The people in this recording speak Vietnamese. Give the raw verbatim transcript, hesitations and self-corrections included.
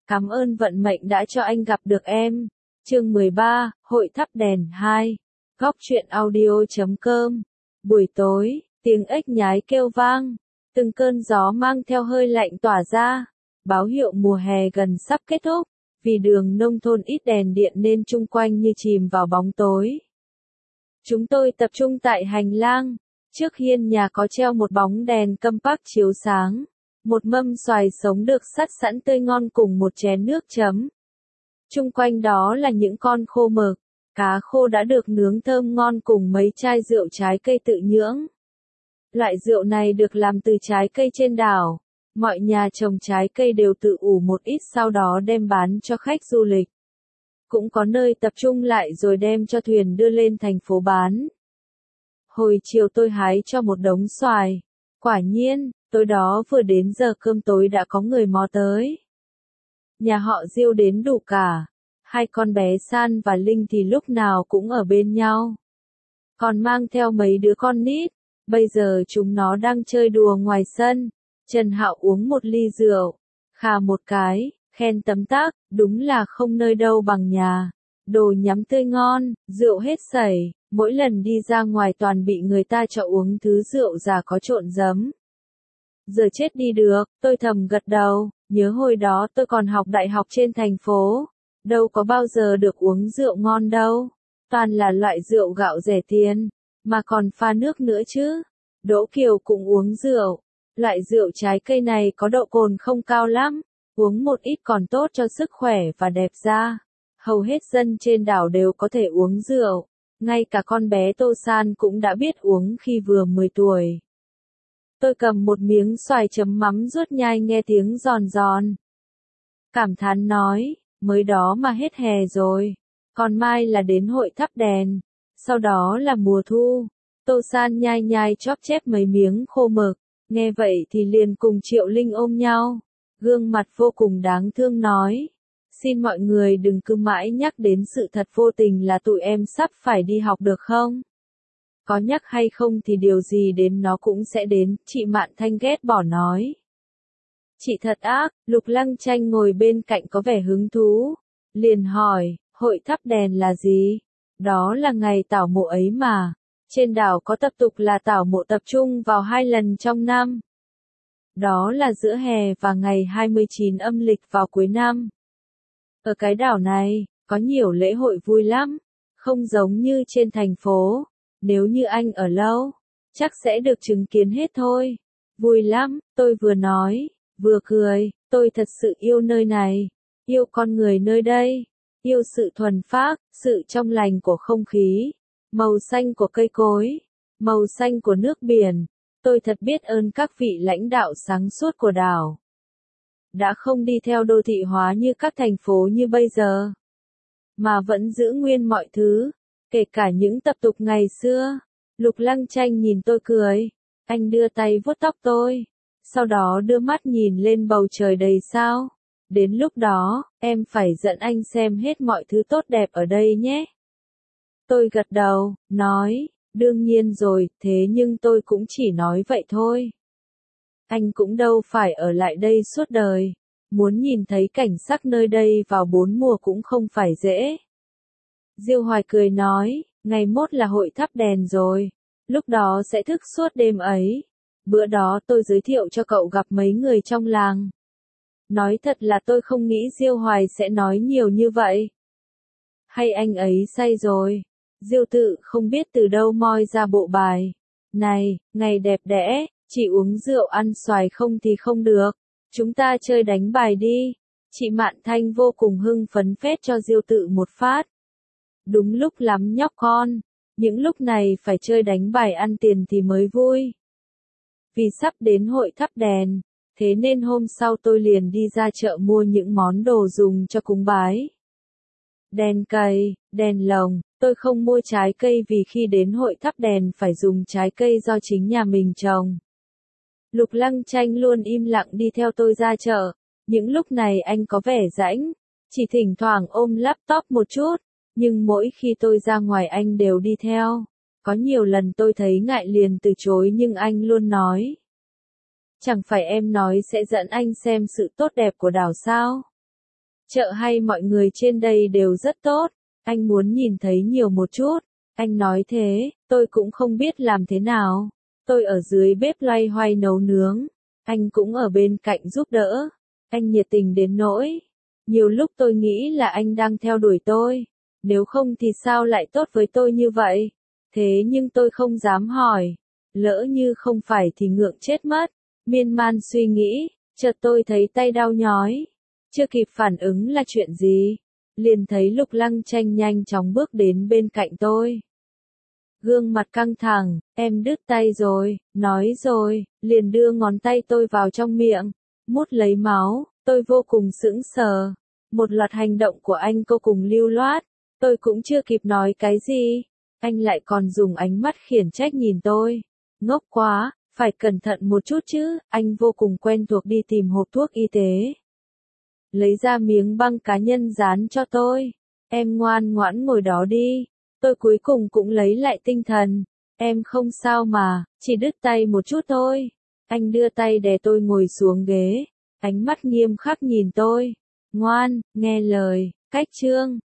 Cảm ơn vận mệnh đã cho anh gặp được em. Chương mười ba, Hội thắp đèn hai. Góc truyện audio chấm com. Buổi tối, tiếng ếch nhái kêu vang, từng cơn gió mang theo hơi lạnh tỏa ra, báo hiệu mùa hè gần sắp kết thúc. Vì đường nông thôn ít đèn điện nên chung quanh như chìm vào bóng tối. Chúng tôi tập trung tại hành lang, trước hiên nhà có treo một bóng đèn compact chiếu sáng. Một mâm xoài sống được sắt sẵn tươi ngon cùng một chén nước chấm. Chung quanh đó là những con khô mực, cá khô đã được nướng thơm ngon cùng mấy chai rượu trái cây tự nhưỡng. Loại rượu này được làm từ trái cây trên đảo. Mọi nhà trồng trái cây đều tự ủ một ít sau đó đem bán cho khách du lịch. Cũng có nơi tập trung lại rồi đem cho thuyền đưa lên thành phố bán. Hồi chiều tôi hái cho một đống xoài. Quả nhiên, tối đó vừa đến giờ cơm tối đã có người mò tới. Nhà họ Diêu đến đủ cả. Hai con bé San và Linh thì lúc nào cũng ở bên nhau. Còn mang theo mấy đứa con nít. Bây giờ chúng nó đang chơi đùa ngoài sân. Trần Hạo uống một ly rượu. Khà một cái, khen tấm tắc, đúng là không nơi đâu bằng nhà. Đồ nhắm tươi ngon, rượu hết sảy. Mỗi lần đi ra ngoài toàn bị người ta cho uống thứ rượu già có trộn giấm. Giờ chết đi được, tôi thầm gật đầu, nhớ hồi đó tôi còn học đại học trên thành phố. Đâu có bao giờ được uống rượu ngon đâu. Toàn là loại rượu gạo rẻ tiền, mà còn pha nước nữa chứ. Đỗ Kiều cũng uống rượu. Loại rượu trái cây này có độ cồn không cao lắm, uống một ít còn tốt cho sức khỏe và đẹp da. Hầu hết dân trên đảo đều có thể uống rượu. Ngay cả con bé Tô San cũng đã biết uống khi vừa mười tuổi. Tôi cầm một miếng xoài chấm mắm ruốt nhai nghe tiếng giòn giòn. Cảm thán nói, mới đó mà hết hè rồi. Còn mai là đến hội thắp đèn. Sau đó là mùa thu. Tô San nhai nhai chóp chép mấy miếng khô mực. Nghe vậy thì liền cùng Triệu Linh ôm nhau. Gương mặt vô cùng đáng thương nói. Xin mọi người đừng cứ mãi nhắc đến sự thật vô tình là tụi em sắp phải đi học được không? Có nhắc hay không thì điều gì đến nó cũng sẽ đến, chị Mạn Thanh ghét bỏ nói. Chị thật ác, Lục Lăng Tranh ngồi bên cạnh có vẻ hứng thú. Liền hỏi, hội thắp đèn là gì? Đó là ngày tảo mộ ấy mà. Trên đảo có tập tục là tảo mộ tập trung vào hai lần trong năm. Đó là giữa hè và ngày hai mươi chín âm lịch vào cuối năm. Ở cái đảo này, có nhiều lễ hội vui lắm. Không giống như trên thành phố. Nếu như anh ở lâu, chắc sẽ được chứng kiến hết thôi. Vui lắm, tôi vừa nói, vừa cười, tôi thật sự yêu nơi này, yêu con người nơi đây, yêu sự thuần phác, sự trong lành của không khí, màu xanh của cây cối, màu xanh của nước biển. Tôi thật biết ơn các vị lãnh đạo sáng suốt của đảo. Đã không đi theo đô thị hóa như các thành phố như bây giờ, mà vẫn giữ nguyên mọi thứ. Kể cả những tập tục ngày xưa. Lục Lăng Tranh nhìn tôi cười. Anh đưa tay vuốt tóc tôi. Sau đó đưa mắt nhìn lên bầu trời đầy sao. Đến lúc đó, em phải dẫn anh xem hết mọi thứ tốt đẹp ở đây nhé. Tôi gật đầu, nói, đương nhiên rồi, thế nhưng tôi cũng chỉ nói vậy thôi. Anh cũng đâu phải ở lại đây suốt đời. Muốn nhìn thấy cảnh sắc nơi đây vào bốn mùa cũng không phải dễ. Diêu Hoài cười nói, ngày mốt là hội thắp đèn rồi, lúc đó sẽ thức suốt đêm ấy. Bữa đó tôi giới thiệu cho cậu gặp mấy người trong làng. Nói thật là tôi không nghĩ Diêu Hoài sẽ nói nhiều như vậy. Hay anh ấy say rồi. Diêu Tự không biết từ đâu moi ra bộ bài. Này, ngày đẹp đẽ, chỉ uống rượu ăn xoài không thì không được. Chúng ta chơi đánh bài đi. Chị Mạn Thanh vô cùng hưng phấn phét cho Diêu Tự một phát. Đúng lúc lắm nhóc con, những lúc này phải chơi đánh bài ăn tiền thì mới vui. Vì sắp đến hội thắp đèn, thế nên hôm sau tôi liền đi ra chợ mua những món đồ dùng cho cúng bái. Đèn cầy, đèn lồng, tôi không mua trái cây vì khi đến hội thắp đèn phải dùng trái cây do chính nhà mình trồng. Lục Lăng Tranh luôn im lặng đi theo tôi ra chợ, những lúc này anh có vẻ rãnh, chỉ thỉnh thoảng ôm laptop một chút. Nhưng mỗi khi tôi ra ngoài anh đều đi theo. Có nhiều lần tôi thấy ngại liền từ chối nhưng anh luôn nói. Chẳng phải em nói sẽ dẫn anh xem sự tốt đẹp của đảo sao? chợ hay mọi người trên đây đều rất tốt, anh muốn nhìn thấy nhiều một chút. Anh nói thế, tôi cũng không biết làm thế nào. Tôi ở dưới bếp loay hoay nấu nướng, anh cũng ở bên cạnh giúp đỡ. Anh nhiệt tình đến nỗi nhiều lúc tôi nghĩ là anh đang theo đuổi tôi, nếu không thì sao lại tốt với tôi như vậy. Thế nhưng tôi không dám hỏi, lỡ như không phải thì ngượng chết mất. Miên man suy nghĩ, chợt tôi thấy tay đau nhói. Chưa kịp phản ứng là chuyện gì, liền thấy Lục Lăng Tranh nhanh chóng bước đến bên cạnh tôi. Gương mặt căng thẳng, em đứt tay rồi, nói rồi, liền đưa ngón tay tôi vào trong miệng, mút lấy máu. Tôi vô cùng sững sờ. Một loạt hành động của anh vô cùng lưu loát, tôi cũng chưa kịp nói cái gì, anh lại còn dùng ánh mắt khiển trách nhìn tôi. Ngốc quá, phải cẩn thận một chút chứ. Anh vô cùng quen thuộc đi tìm hộp thuốc y tế, lấy ra miếng băng cá nhân dán cho tôi. Em ngoan ngoãn ngồi đó đi. Tôi cuối cùng cũng lấy lại tinh thần. Em không sao mà, chỉ đứt tay một chút thôi. Anh đưa tay đè tôi ngồi xuống ghế, ánh mắt nghiêm khắc nhìn tôi. Ngoan, nghe lời, cách chương.